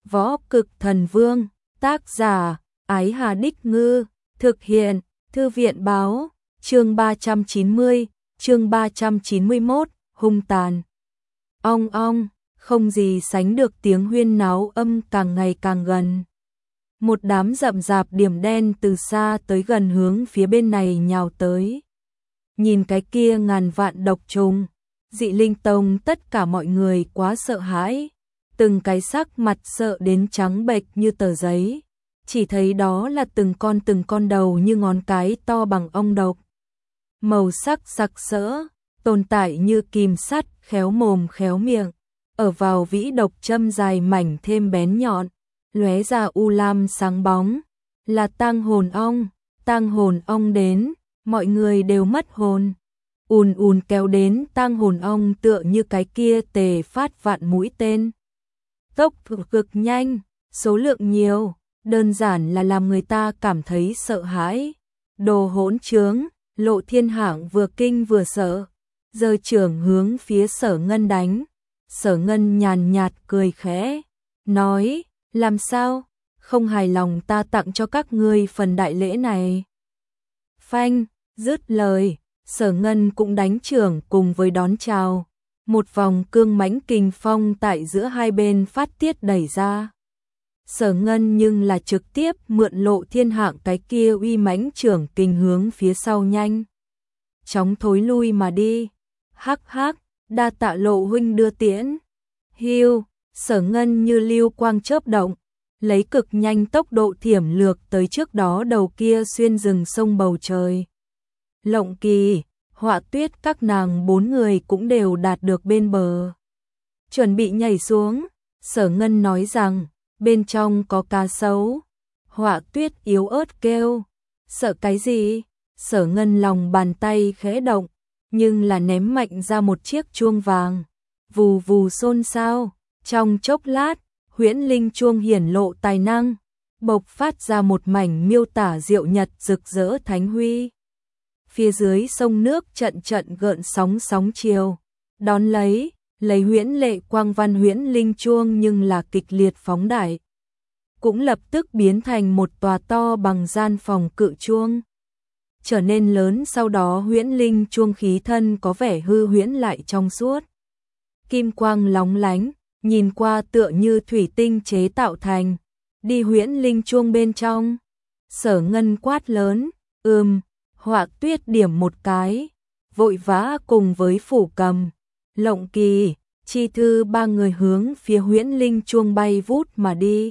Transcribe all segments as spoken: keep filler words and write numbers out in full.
Võ Cực Thần Vương, tác giả, Ái Hà Đích Ngư, thực hiện, Thư viện báo, chương ba trăm chín mươi, chương ba trăm chín mươi mốt, hung tàn. Ong ong, không gì sánh được tiếng huyên náo âm càng ngày càng gần. Một đám rậm rạp điểm đen từ xa tới gần hướng phía bên này nhào tới. Nhìn cái kia ngàn vạn độc trùng, Dị Linh Tông tất cả mọi người quá sợ hãi, từng cái sắc mặt sợ đến trắng bệch như tờ giấy, chỉ thấy đó là từng con từng con đầu như ngón cái to bằng ong độc. Màu sắc sặc sỡ, tồn tại như kìm sắt, khéo mồm khéo miệng, ở vào vĩ độc châm dài mảnh thêm bén nhọn, lóe ra u lam sáng bóng, là tang hồn ong, tang hồn ong đến, mọi người đều mất hồn. Ùn ùn kéo đến tang hồn ong tựa như cái kia tề phát vạn mũi tên. Tốc cực nhanh, số lượng nhiều, đơn giản là làm người ta cảm thấy sợ hãi. Đồ hỗn trướng, Lộ Thiên Hạng vừa kinh vừa sợ, giơ trưởng hướng phía Sở Ngân đánh. Sở Ngân nhàn nhạt cười khẽ, nói, làm sao, không hài lòng ta tặng cho các ngươi phần đại lễ này. Phanh, dứt lời, Sở Ngân cũng đánh trưởng cùng với đón chào. Một vòng cương mãnh kình phong tại giữa hai bên phát tiết đẩy ra. Sở Ngân nhưng là trực tiếp mượn Lộ Thiên Hạng cái kia uy mãnh trưởng kình hướng phía sau nhanh chóng thối lui mà đi. Hắc hắc, đa tạ Lộ huynh đưa tiễn. Hiu, Sở Ngân như lưu quang chớp động, lấy cực nhanh tốc độ thiểm lược tới trước đó đầu kia xuyên rừng sông bầu trời. Lộng Kỳ, Họa Tuyết các nàng bốn người cũng đều đạt được bên bờ. Chuẩn bị nhảy xuống, Sở Ngân nói rằng, bên trong có cá sấu. Họa Tuyết yếu ớt kêu, sợ cái gì? Sở Ngân lòng bàn tay khẽ động, nhưng là ném mạnh ra một chiếc chuông vàng. Vù vù xôn xao, trong chốc lát, huyễn linh chuông hiển lộ tài năng, bộc phát ra một mảnh miêu tả diệu nhật rực rỡ thánh huy. Phía dưới sông nước trận trận gợn sóng sóng chiều, đón lấy, lấy huyễn lệ quang văn huyễn linh chuông nhưng là kịch liệt phóng đại. Cũng lập tức biến thành một tòa to bằng gian phòng cự chuông. Trở nên lớn sau đó huyễn linh chuông khí thân có vẻ hư huyễn lại trong suốt. Kim quang lóng lánh, nhìn qua tựa như thủy tinh chế tạo thành. Đi huyễn linh chuông bên trong. Sở Ngân quát lớn, ừm, Họa Tuyết điểm một cái, vội vã cùng với Phủ Cầm, Lộng Kỳ, Chi Thư ba người hướng phía huyễn linh chuông bay vút mà đi.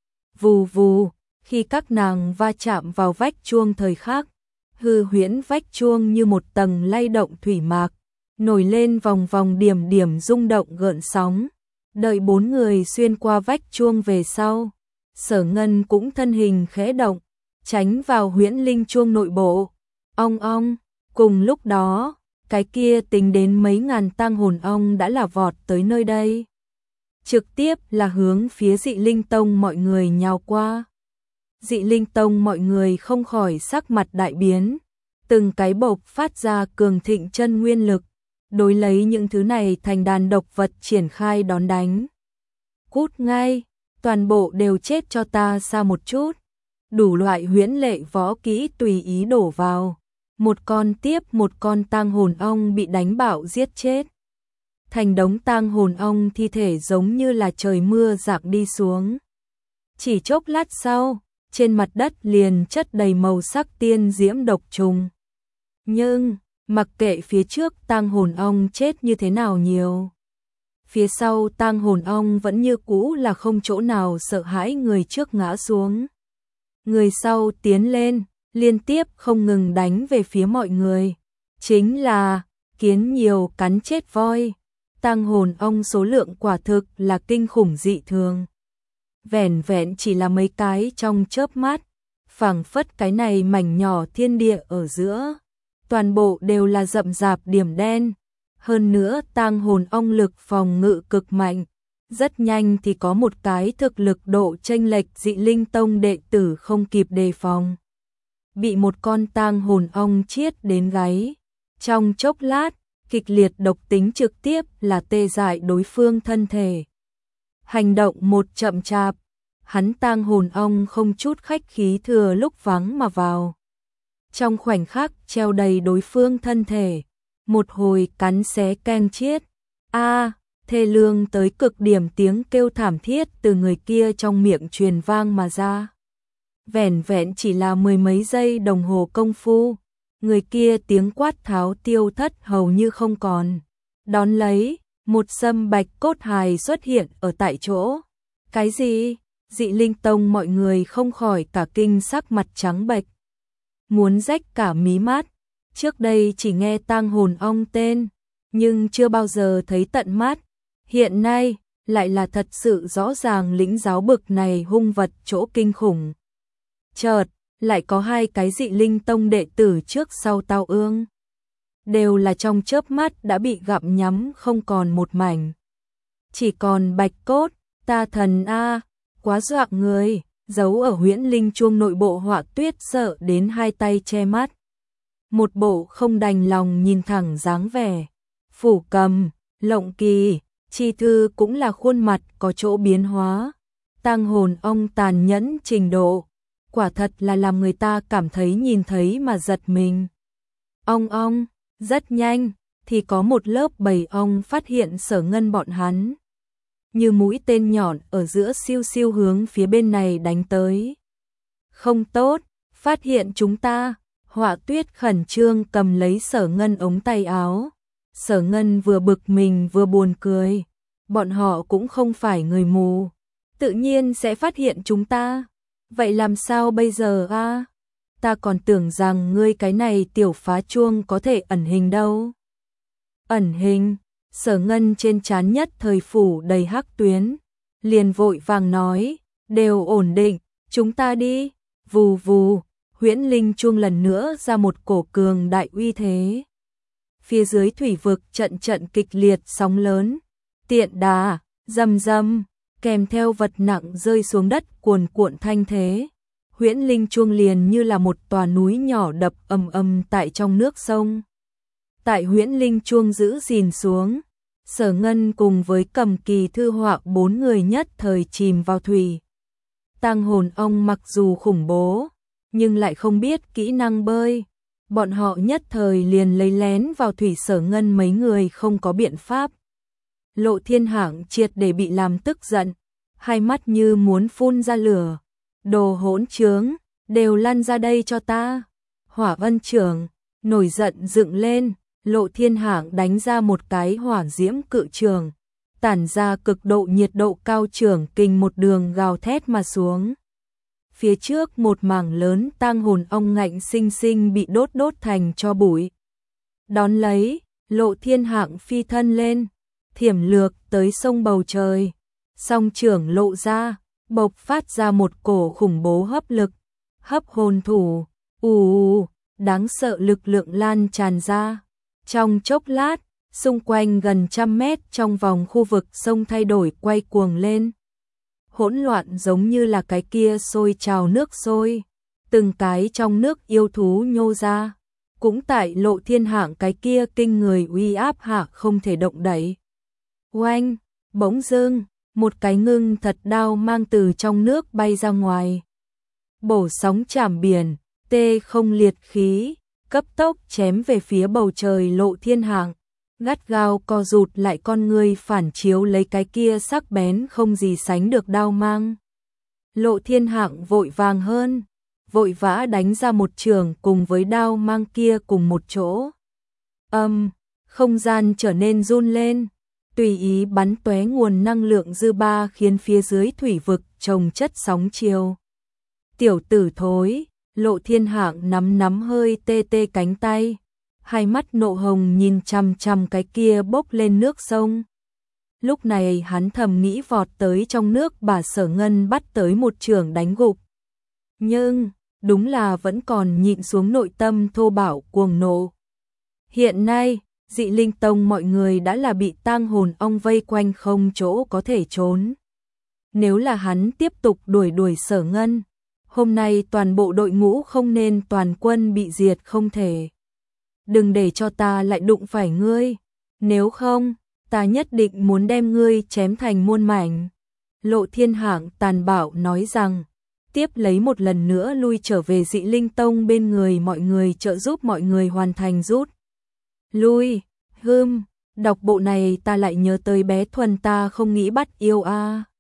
Vù vù, khi các nàng va chạm vào vách chuông thời khắc, hư huyễn vách chuông như một tầng lay động thủy mạc, nổi lên vòng vòng điểm điểm rung động gợn sóng. Đợi bốn người xuyên qua vách chuông về sau, Sở Ngân cũng thân hình khẽ động, tránh vào huyễn linh chuông nội bộ. Ong ong, cùng lúc đó, cái kia tính đến mấy ngàn tang hồn ong đã là vọt tới nơi đây. Trực tiếp là hướng phía Dị Linh Tông mọi người nhào qua. Dị Linh Tông mọi người không khỏi sắc mặt đại biến, từng cái bộc phát ra cường thịnh chân nguyên lực, đối lấy những thứ này thành đàn độc vật triển khai đón đánh. Cút ngay, toàn bộ đều chết cho ta xa một chút. Đủ loại huyễn lệ võ kỹ tùy ý đổ vào. Một con tiếp một con tang hồn ong bị đánh bạo giết chết. Thành đống tang hồn ong thi thể giống như là trời mưa rạc đi xuống. Chỉ chốc lát sau, trên mặt đất liền chất đầy màu sắc tiên diễm độc trùng. Nhưng, mặc kệ phía trước tang hồn ong chết như thế nào nhiều, phía sau tang hồn ong vẫn như cũ là không chỗ nào sợ hãi người trước ngã xuống. Người sau tiến lên, liên tiếp không ngừng đánh về phía mọi người. Chính là, kiến nhiều cắn chết voi. Tang hồn ong số lượng quả thực là kinh khủng dị thường. Vẻn vẹn chỉ là mấy cái trong chớp mắt, phảng phất cái này mảnh nhỏ thiên địa ở giữa. Toàn bộ đều là rậm rạp điểm đen. Hơn nữa tang hồn ong lực phòng ngự cực mạnh. Rất nhanh thì có một cái thực lực độ chênh lệch Dị Linh Tông đệ tử không kịp đề phòng. Bị một con tang hồn ong chiết đến gáy. Trong chốc lát, kịch liệt độc tính trực tiếp là tê dại đối phương thân thể. hành động một chậm chạp, hắn tang hồn ong không chút khách khí thừa lúc vắng mà vào. Trong khoảnh khắc treo đầy đối phương thân thể, một hồi cắn xé ken chiết. A, thê lương tới cực điểm tiếng kêu thảm thiết từ người kia trong miệng truyền vang mà ra. Vẻn vẹn chỉ là mười mấy giây đồng hồ công phu, người kia tiếng quát tháo tiêu thất hầu như không còn. Đón lấy, một sâm bạch cốt hài xuất hiện ở tại chỗ. Cái gì? Dị Linh Tông mọi người không khỏi cả kinh, sắc mặt trắng bệch, muốn rách cả mí mắt. Trước đây chỉ nghe tang hồn ong tên, nhưng chưa bao giờ thấy tận mắt. Hiện nay, lại là thật sự rõ ràng lĩnh giáo bực này hung vật chỗ kinh khủng. Chợt, lại có hai cái Dị Linh Tông đệ tử trước sau tao ương. Đều là trong chớp mắt đã bị gặm nhắm không còn một mảnh. Chỉ còn bạch cốt, ta thần a, quá dọa người, giấu ở huyễn linh chuông nội bộ Họa Tuyết sợ đến hai tay che mắt. Một bộ không đành lòng nhìn thẳng dáng vẻ. Phủ Cầm, Lộng Kỳ, Chi Thư cũng là khuôn mặt có chỗ biến hóa. Tang hồn ong tàn nhẫn trình độ, quả thật là làm người ta cảm thấy nhìn thấy mà giật mình. Ong ong, rất nhanh, thì có một lớp bầy ong phát hiện Sở Ngân bọn hắn. Như mũi tên nhọn ở giữa siêu siêu hướng phía bên này đánh tới. Không tốt, phát hiện chúng ta. Họa Tuyết khẩn trương cầm lấy Sở Ngân ống tay áo. Sở Ngân vừa bực mình vừa buồn cười. Bọn họ cũng không phải người mù, tự nhiên sẽ phát hiện chúng ta. Vậy làm sao bây giờ a? Ta còn tưởng rằng ngươi cái này tiểu phá chuông có thể ẩn hình đâu. Ẩn hình? Sở Ngân trên trán nhất thời phủ đầy hắc tuyến, liền vội vàng nói, đều ổn định, chúng ta đi. Vù vù, huyễn linh chuông lần nữa ra một cổ cường đại uy thế. Phía dưới thủy vực trận trận kịch liệt sóng lớn, tiện đà, rầm rầm, kèm theo vật nặng rơi xuống đất cuồn cuộn thanh thế. Huyễn linh chuông liền như là một tòa núi nhỏ đập ầm ầm tại trong nước sông. Tại huyễn linh chuông giữ gìn xuống, Sở Ngân cùng với Cầm Kỳ, Thư Họa bốn người nhất thời chìm vào thủy. Tang hồn ong mặc dù khủng bố, nhưng lại không biết kỹ năng bơi. Bọn họ nhất thời liền lấy lén vào thủy. Sở Ngân mấy người không có biện pháp. Lộ Thiên Hạng triệt để bị làm tức giận, hai mắt như muốn phun ra lửa. Đồ hỗn trướng, đều lăn ra đây cho ta. Hỏa Vân Trưởng nổi giận dựng lên, Lộ Thiên Hạng đánh ra một cái hỏa diễm cự trường, tản ra cực độ nhiệt độ cao, trường kình một đường gào thét mà xuống. Phía trước một mảng lớn tang hồn ong ngạnh sinh sinh bị đốt đốt thành tro bụi. Đón lấy, Lộ Thiên Hạng phi thân lên, thiểm lược tới sông bầu trời, song trưởng lộ ra, bộc phát ra một cổ khủng bố hấp lực, hấp hồn thủ, ù, đáng sợ lực lượng lan tràn ra. Trong chốc lát, xung quanh gần trăm mét trong vòng khu vực sông thay đổi quay cuồng lên. Hỗn loạn giống như là cái kia sôi trào nước sôi, từng cái trong nước yêu thú nhô ra, cũng tại Lộ Thiên Hạng cái kia kinh người uy áp hạ không thể động đậy. Oanh, bỗng dưng, một cái ngưng thật đao mang từ trong nước bay ra ngoài. Bổ sóng chảm biển, tê không liệt khí, cấp tốc chém về phía bầu trời Lộ Thiên Hạng, gắt gao co rụt lại con người phản chiếu lấy cái kia sắc bén không gì sánh được đao mang. Lộ Thiên Hạng vội vàng hơn, vội vã đánh ra một trường cùng với đao mang kia cùng một chỗ. Âm, không gian trở nên run lên, tùy ý bắn tóe nguồn năng lượng dư ba khiến phía dưới thủy vực chồng chất sóng chiều. Tiểu tử thối, Lộ Thiên Hạng nắm nắm hơi tê tê cánh tay, hai mắt nộ hồng nhìn chằm chằm cái kia bốc lên nước sông. Lúc này hắn thầm nghĩ vọt tới trong nước bà Sở Ngân bắt tới một trường đánh gục. Nhưng, đúng là vẫn còn nhịn xuống nội tâm thô bạo cuồng nộ. Hiện nay, Dị Linh Tông mọi người đã là bị tang hồn ong vây quanh không chỗ có thể trốn. Nếu là hắn tiếp tục đuổi đuổi Sở Ngân, hôm nay toàn bộ đội ngũ không nên toàn quân bị diệt không thể. Đừng để cho ta lại đụng phải ngươi, nếu không, ta nhất định muốn đem ngươi chém thành muôn mảnh. Lộ Thiên Hạng tàn bạo nói rằng, tiếp lấy một lần nữa lui trở về Dị Linh Tông bên người mọi người trợ giúp mọi người hoàn thành rút. Lui, hưm, đọc bộ này ta lại nhớ tới bé Thuần ta không nghĩ bắt yêu a.